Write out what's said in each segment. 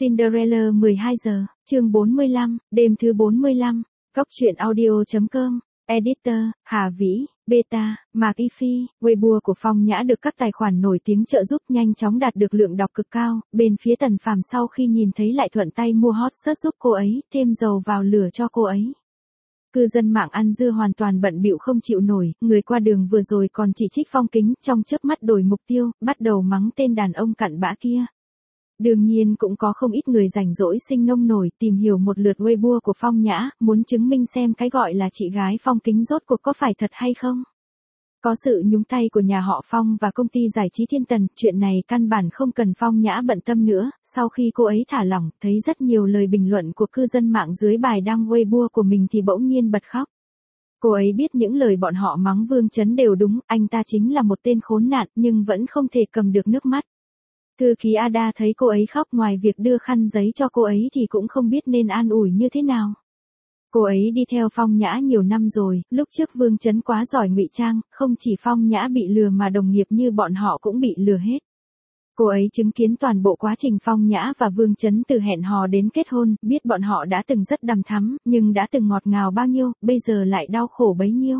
Cinderella 12 giờ, chương 45, đêm thứ 45, Cóc truyện audio.com, Editor, Hà Vĩ, Beta, Mạc Y Phi, Weibo của Phong Nhã được các tài khoản nổi tiếng trợ giúp nhanh chóng đạt được lượng đọc cực cao, bên phía Tần Phàm sau khi nhìn thấy lại thuận tay mua hot search giúp cô ấy, thêm dầu vào lửa cho cô ấy. Cư dân mạng ăn dưa hoàn toàn bận bịu không chịu nổi, người qua đường vừa rồi còn chỉ trích Phong Kính, trong chớp mắt đổi mục tiêu, bắt đầu mắng tên đàn ông cặn bã kia. Đương nhiên cũng có không ít người rảnh rỗi sinh nông nổi tìm hiểu một lượt Weibo của Phong Nhã, muốn chứng minh xem cái gọi là chị gái Phong Kính rốt cuộc có phải thật hay không. Có sự nhúng tay của nhà họ Phong và công ty giải trí Thiên Tần, chuyện này căn bản không cần Phong Nhã bận tâm nữa, sau khi cô ấy thả lỏng, thấy rất nhiều lời bình luận của cư dân mạng dưới bài đăng Weibo của mình thì bỗng nhiên bật khóc. Cô ấy biết những lời bọn họ mắng Vương Chấn đều đúng, anh ta chính là một tên khốn nạn nhưng vẫn không thể cầm được nước mắt. Thư ký Ada thấy cô ấy khóc ngoài việc đưa khăn giấy cho cô ấy thì cũng không biết nên an ủi như thế nào. Cô ấy đi theo Phong Nhã nhiều năm rồi, lúc trước Vương Chấn quá giỏi ngụy trang, không chỉ Phong Nhã bị lừa mà đồng nghiệp như bọn họ cũng bị lừa hết. Cô ấy chứng kiến toàn bộ quá trình Phong Nhã và Vương Chấn từ hẹn hò đến kết hôn, biết bọn họ đã từng rất đằm thắm, nhưng đã từng ngọt ngào bao nhiêu, bây giờ lại đau khổ bấy nhiêu.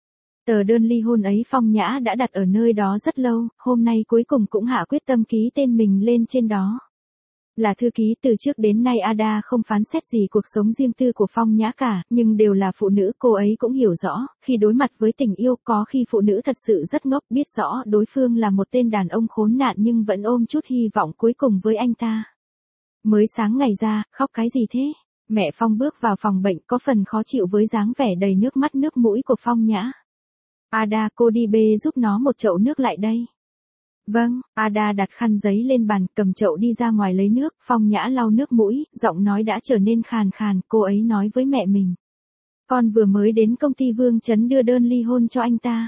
Tờ đơn ly hôn ấy Phong Nhã đã đặt ở nơi đó rất lâu, hôm nay cuối cùng cũng hạ quyết tâm ký tên mình lên trên đó. Là thư ký từ trước đến nay Ada không phán xét gì cuộc sống riêng tư của Phong Nhã cả, nhưng đều là phụ nữ, cô ấy cũng hiểu rõ, khi đối mặt với tình yêu có khi phụ nữ thật sự rất ngốc, biết rõ đối phương là một tên đàn ông khốn nạn nhưng vẫn ôm chút hy vọng cuối cùng với anh ta. Mới sáng ngày ra, khóc cái gì thế? Mẹ Phong bước vào phòng bệnh có phần khó chịu với dáng vẻ đầy nước mắt nước mũi của Phong Nhã. Ada, cô đi bê giúp nó một chậu nước lại đây. Vâng, Ada đặt khăn giấy lên bàn, cầm chậu đi ra ngoài lấy nước, Phong Nhã lau nước mũi, giọng nói đã trở nên khàn khàn, cô ấy nói với mẹ mình. Con vừa mới đến công ty Vương Chấn đưa đơn ly hôn cho anh ta.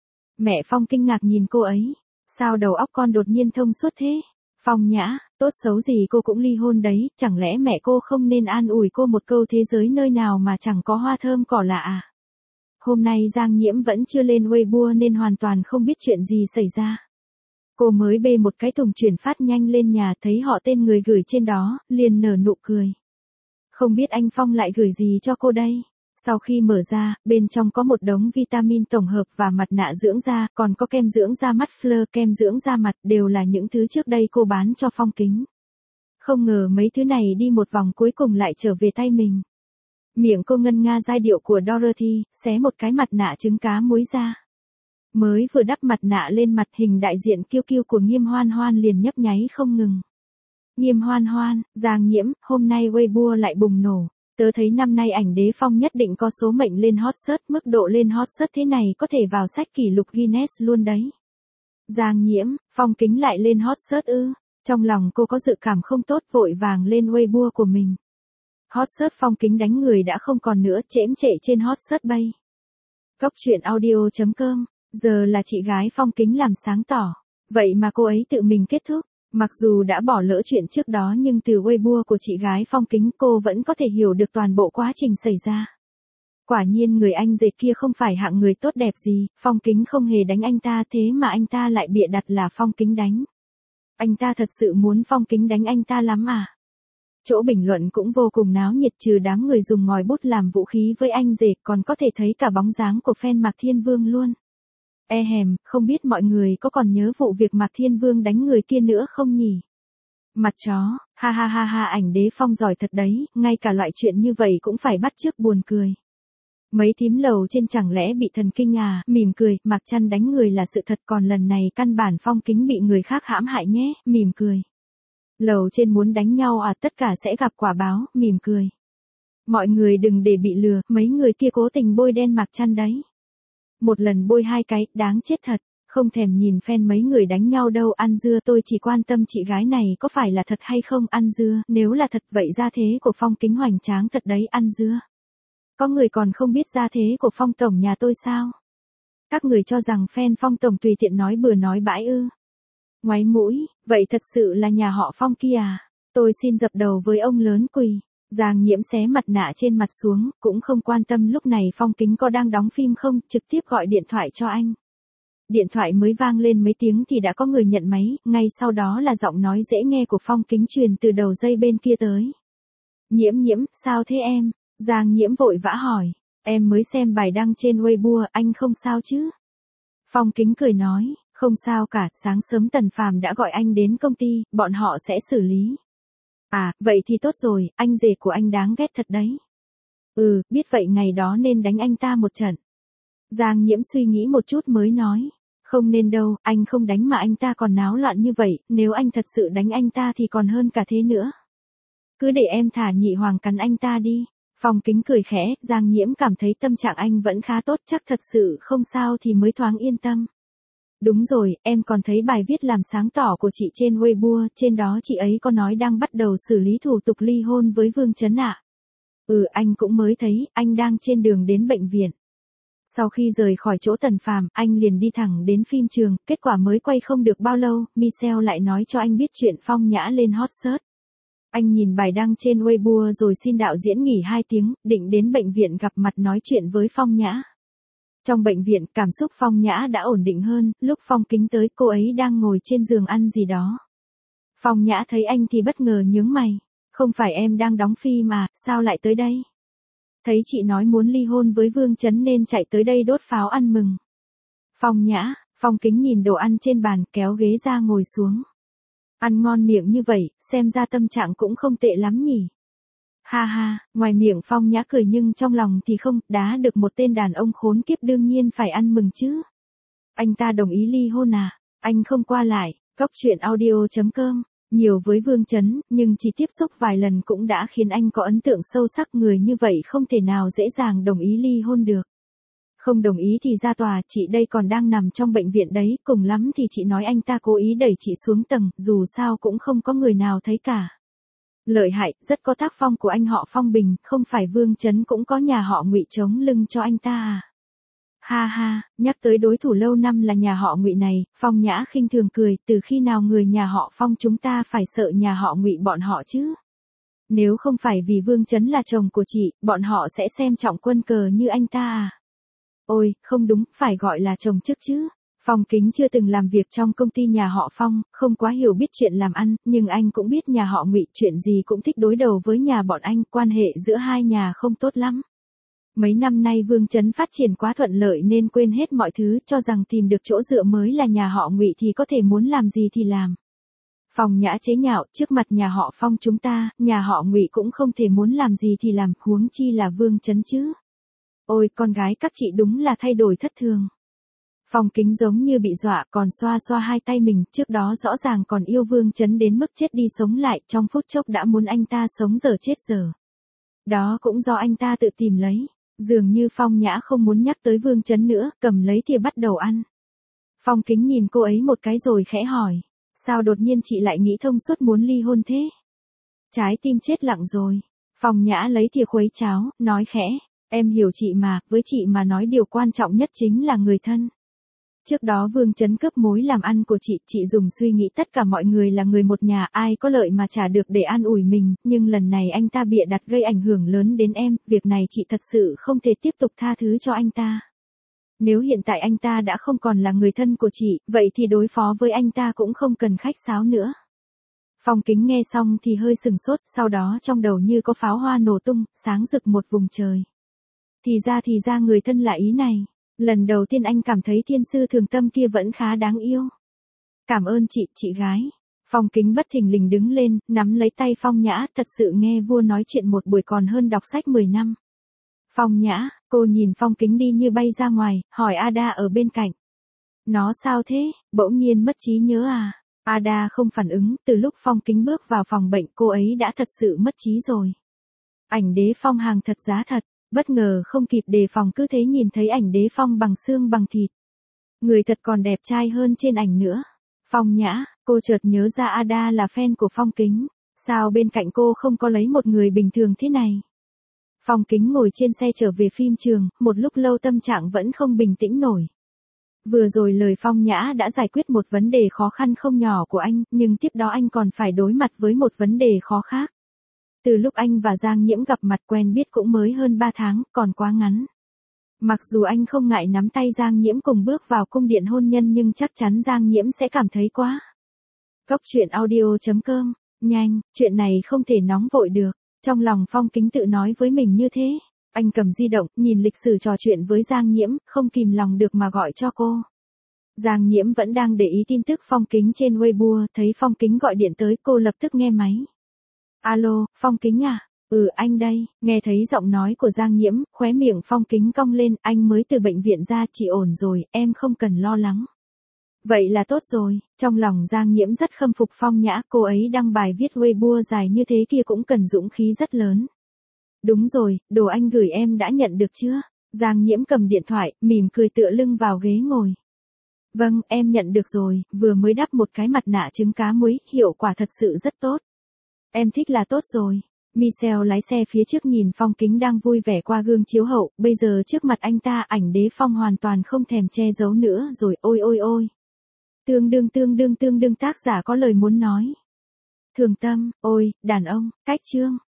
Mẹ Phong kinh ngạc nhìn cô ấy. Sao đầu óc con đột nhiên thông suốt thế? Phong Nhã, tốt xấu gì cô cũng ly hôn đấy, chẳng lẽ mẹ cô không nên an ủi cô một câu thế giới nơi nào mà chẳng có hoa thơm cỏ lạ à? Hôm nay Giang Nhiễm vẫn chưa lên Weibo nên hoàn toàn không biết chuyện gì xảy ra. Cô mới bê một cái thùng chuyển phát nhanh lên nhà thấy họ tên người gửi trên đó, liền nở nụ cười. Không biết anh Phong lại gửi gì cho cô đây? Sau khi mở ra, bên trong có một đống vitamin tổng hợp và mặt nạ dưỡng da, còn có kem dưỡng da mắt Fleur, kem dưỡng da mặt, đều là những thứ trước đây cô bán cho Phong Kính. Không ngờ mấy thứ này đi một vòng cuối cùng lại trở về tay mình. Miệng cô ngân nga giai điệu của Dorothy, xé một cái mặt nạ trứng cá muối ra. Mới vừa đắp mặt nạ lên mặt, hình đại diện kiêu kiêu của Nghiêm Hoan Hoan liền nhấp nháy không ngừng. Nghiêm Hoan Hoan, Giang Nhiễm, hôm nay Weibo lại bùng nổ. Tớ thấy năm nay ảnh đế Phong nhất định có số mệnh lên hot search, mức độ lên hot search thế này có thể vào sách kỷ lục Guinness luôn đấy. Giang Nhiễm, Phong Kính lại lên hot search ư? Trong lòng cô có dự cảm không tốt, vội vàng lên Weibo của mình. Hot search Phong Kính đánh người đã không còn nữa, chễm chệ trên hot search bay. Cóc truyện audio.com, giờ là chị gái Phong Kính làm sáng tỏ. Vậy mà cô ấy tự mình kết thúc. Mặc dù đã bỏ lỡ chuyện trước đó nhưng từ Weibo của chị gái Phong Kính cô vẫn có thể hiểu được toàn bộ quá trình xảy ra. Quả nhiên người anh dệt kia không phải hạng người tốt đẹp gì, Phong Kính không hề đánh anh ta thế mà anh ta lại bịa đặt là Phong Kính đánh. Anh ta thật sự muốn Phong Kính đánh anh ta lắm à? Chỗ bình luận cũng vô cùng náo nhiệt, trừ đám người dùng ngòi bút làm vũ khí với anh dệt còn có thể thấy cả bóng dáng của fan Mạc Thiên Vương luôn. Không biết mọi người có còn nhớ vụ việc Mạc Thiên Vương đánh người kia nữa không nhỉ? Mặt chó, ha ha ha ha, ảnh đế Phong giỏi thật đấy, ngay cả loại chuyện như vậy cũng phải bắt chước, buồn cười. Mấy thím lầu trên chẳng lẽ bị thần kinh à? Mỉm cười, Mạc Chăn đánh người là sự thật, còn lần này căn bản Phong Kính bị người khác hãm hại nhé, mỉm cười. Lầu trên muốn đánh nhau à, tất cả sẽ gặp quả báo, mỉm cười. Mọi người đừng để bị lừa, mấy người kia cố tình bôi đen Mạc Chăn đấy. Một lần bôi hai cái, đáng chết thật, không thèm nhìn fan mấy người đánh nhau đâu, ăn dưa, tôi chỉ quan tâm chị gái này có phải là thật hay không, ăn dưa, nếu là thật vậy gia thế của Phong Kính hoành tráng thật đấy, ăn dưa. Có người còn không biết gia thế của Phong Tổng nhà tôi sao? Các người cho rằng fan Phong Tổng tùy tiện nói bừa nói bãi ư? Ngoáy mũi, vậy thật sự là nhà họ Phong kia à? Tôi xin dập đầu với ông lớn quỳ. Giang Nhiễm xé mặt nạ trên mặt xuống, cũng không quan tâm lúc này Phong Kính có đang đóng phim không, trực tiếp gọi điện thoại cho anh. Điện thoại mới vang lên mấy tiếng thì đã có người nhận máy, ngay sau đó là giọng nói dễ nghe của Phong Kính truyền từ đầu dây bên kia tới. Nhiễm nhiễm, sao thế em? Giang Nhiễm vội vã hỏi. Em mới xem bài đăng trên Weibo, anh không sao chứ? Phong Kính cười nói, không sao cả, sáng sớm Tần Phàm đã gọi anh đến công ty, bọn họ sẽ xử lý. À, vậy thì tốt rồi, anh rể của anh đáng ghét thật đấy. Ừ, biết vậy ngày đó nên đánh anh ta một trận. Giang Nhiễm suy nghĩ một chút mới nói. Không nên đâu, anh không đánh mà anh ta còn náo loạn như vậy, nếu anh thật sự đánh anh ta thì còn hơn cả thế nữa. Cứ để em thả Nhị Hoàng cắn anh ta đi. Phong Kính cười khẽ, Giang Nhiễm cảm thấy tâm trạng anh vẫn khá tốt, chắc thật sự không sao thì mới thoáng yên tâm. Đúng rồi, em còn thấy bài viết làm sáng tỏ của chị trên Weibo, trên đó chị ấy có nói đang bắt đầu xử lý thủ tục ly hôn với Vương Chấn ạ. Ừ, anh cũng mới thấy, anh đang trên đường đến bệnh viện. Sau khi rời khỏi chỗ Tần Phàm, anh liền đi thẳng đến phim trường, kết quả mới quay không được bao lâu, Michelle lại nói cho anh biết chuyện Phong Nhã lên hot search. Anh nhìn bài đăng trên Weibo rồi xin đạo diễn nghỉ 2 tiếng, định đến bệnh viện gặp mặt nói chuyện với Phong Nhã. Trong bệnh viện, cảm xúc Phong Nhã đã ổn định hơn, lúc Phong Kính tới cô ấy đang ngồi trên giường ăn gì đó. Phong Nhã thấy anh thì bất ngờ nhướng mày. Không phải em đang đóng phim mà, sao lại tới đây? Thấy chị nói muốn ly hôn với Vương Chấn nên chạy tới đây đốt pháo ăn mừng. Phong Nhã, Phong Kính nhìn đồ ăn trên bàn kéo ghế ra ngồi xuống. Ăn ngon miệng như vậy, xem ra tâm trạng cũng không tệ lắm nhỉ. Ha ha, ngoài miệng Phong Nhã cười nhưng trong lòng thì không, đá được một tên đàn ông khốn kiếp đương nhiên phải ăn mừng chứ. Anh ta đồng ý ly hôn à? Anh không qua lại, coctruyện.audio.com. Nhiều với Vương Chấn, nhưng chỉ tiếp xúc vài lần cũng đã khiến anh có ấn tượng sâu sắc, người như vậy không thể nào dễ dàng đồng ý ly hôn được. Không đồng ý thì ra tòa, chị đây còn đang nằm trong bệnh viện đấy, cùng lắm thì chị nói anh ta cố ý đẩy chị xuống tầng, dù sao cũng không có người nào thấy cả. Lợi hại, rất có tác phong của anh họ Phong Bình, không phải Vương Chấn cũng có nhà họ Ngụy chống lưng cho anh ta à? Ha ha, nhắc tới đối thủ lâu năm là nhà họ Ngụy này, Phong Nhã khinh thường cười, từ khi nào người nhà họ Phong chúng ta phải sợ nhà họ Ngụy bọn họ chứ? Nếu không phải vì Vương Chấn là chồng của chị, bọn họ sẽ xem trọng quân cờ như anh ta à? Ôi, không đúng, phải gọi là chồng chức chứ. Phong Kính chưa từng làm việc trong công ty nhà họ Phong, không quá hiểu biết chuyện làm ăn, nhưng anh cũng biết nhà họ Ngụy chuyện gì cũng thích đối đầu với nhà bọn anh, quan hệ giữa hai nhà không tốt lắm. Mấy năm nay Vương Chấn phát triển quá thuận lợi nên quên hết mọi thứ, cho rằng tìm được chỗ dựa mới là nhà họ Ngụy thì có thể muốn làm gì thì làm. Phong Nhã chế nhạo, trước mặt nhà họ Phong chúng ta, nhà họ Ngụy cũng không thể muốn làm gì thì làm, huống chi là Vương Chấn chứ. Ôi, con gái các chị đúng là thay đổi thất thường. Phong Kính giống như bị dọa, còn xoa xoa hai tay mình, trước đó rõ ràng còn yêu Vương Chấn đến mức chết đi sống lại, trong phút chốc đã muốn anh ta sống dở chết dở. Đó cũng do anh ta tự tìm lấy. Dường như Phong Nhã không muốn nhắc tới Vương Chấn nữa, cầm lấy thìa bắt đầu ăn. Phong Kính nhìn cô ấy một cái rồi khẽ hỏi. Sao đột nhiên chị lại nghĩ thông suốt muốn ly hôn thế? Trái tim chết lặng rồi. Phong Nhã lấy thìa khuấy cháo, nói khẽ. Em hiểu chị mà, với chị mà nói điều quan trọng nhất chính là người thân. Trước đó Vương Chấn cướp mối làm ăn của chị dùng suy nghĩ tất cả mọi người là người một nhà, ai có lợi mà trả được để an ủi mình, nhưng lần này anh ta bịa đặt gây ảnh hưởng lớn đến em, việc này chị thật sự không thể tiếp tục tha thứ cho anh ta. Nếu hiện tại anh ta đã không còn là người thân của chị, vậy thì đối phó với anh ta cũng không cần khách sáo nữa. Phong Kính nghe xong thì hơi sừng sốt, sau đó trong đầu như có pháo hoa nổ tung, sáng rực một vùng trời. Thì ra người thân là ý này. Lần đầu tiên anh cảm thấy thiên sư thường tâm kia vẫn khá đáng yêu. Cảm ơn chị gái. Phong Kính bất thình lình đứng lên, nắm lấy tay Phong Nhã, thật sự nghe vua nói chuyện một buổi còn hơn đọc sách 10 năm. Phong Nhã, cô nhìn Phong Kính đi như bay ra ngoài, hỏi Ada ở bên cạnh. Nó sao thế, bỗng nhiên mất trí nhớ à? Ada không phản ứng, từ lúc Phong Kính bước vào phòng bệnh cô ấy đã thật sự mất trí rồi. Ảnh Đế Phong hàng thật giá thật. Bất ngờ không kịp đề phòng cứ thế nhìn thấy ảnh Đế Phong bằng xương bằng thịt. Người thật còn đẹp trai hơn trên ảnh nữa. Phong Nhã, cô chợt nhớ ra Ada là fan của Phong Kính. Sao bên cạnh cô không có lấy một người bình thường thế này? Phong Kính ngồi trên xe trở về phim trường, một lúc lâu tâm trạng vẫn không bình tĩnh nổi. Vừa rồi lời Phong Nhã đã giải quyết một vấn đề khó khăn không nhỏ của anh, nhưng tiếp đó anh còn phải đối mặt với một vấn đề khó khác. Từ lúc anh và Giang Nhiễm gặp mặt quen biết cũng mới hơn 3 tháng, còn quá ngắn. Mặc dù anh không ngại nắm tay Giang Nhiễm cùng bước vào cung điện hôn nhân nhưng chắc chắn Giang Nhiễm sẽ cảm thấy quá. Cốc truyện audio.com, nhanh, chuyện này không thể nóng vội được. Trong lòng Phong Kính tự nói với mình như thế. Anh cầm di động, nhìn lịch sử trò chuyện với Giang Nhiễm, không kìm lòng được mà gọi cho cô. Giang Nhiễm vẫn đang để ý tin tức Phong Kính trên Weibo, thấy Phong Kính gọi điện tới, cô lập tức nghe máy. Alo, Phong Kính à? Ừ, anh đây. Nghe thấy giọng nói của Giang Nhiễm, khóe miệng Phong Kính cong lên, anh mới từ bệnh viện ra, chị ổn rồi, em không cần lo lắng. Vậy là tốt rồi. Trong lòng Giang Nhiễm rất khâm phục Phong Nhã, cô ấy đăng bài viết Weibo dài như thế kia cũng cần dũng khí rất lớn. Đúng rồi, đồ anh gửi em đã nhận được chưa? Giang Nhiễm cầm điện thoại, mỉm cười tựa lưng vào ghế ngồi. Vâng, em nhận được rồi, vừa mới đắp một cái mặt nạ trứng cá muối, hiệu quả thật sự rất tốt. Em thích là tốt rồi. Michelle lái xe phía trước nhìn Phong Kính đang vui vẻ qua gương chiếu hậu, bây giờ trước mặt anh ta ảnh đế phong hoàn toàn không thèm che giấu nữa rồi, ôi ôi ôi. Tương đương tác giả có lời muốn nói. Thường Tâm, ôi, đàn ông, cách chương.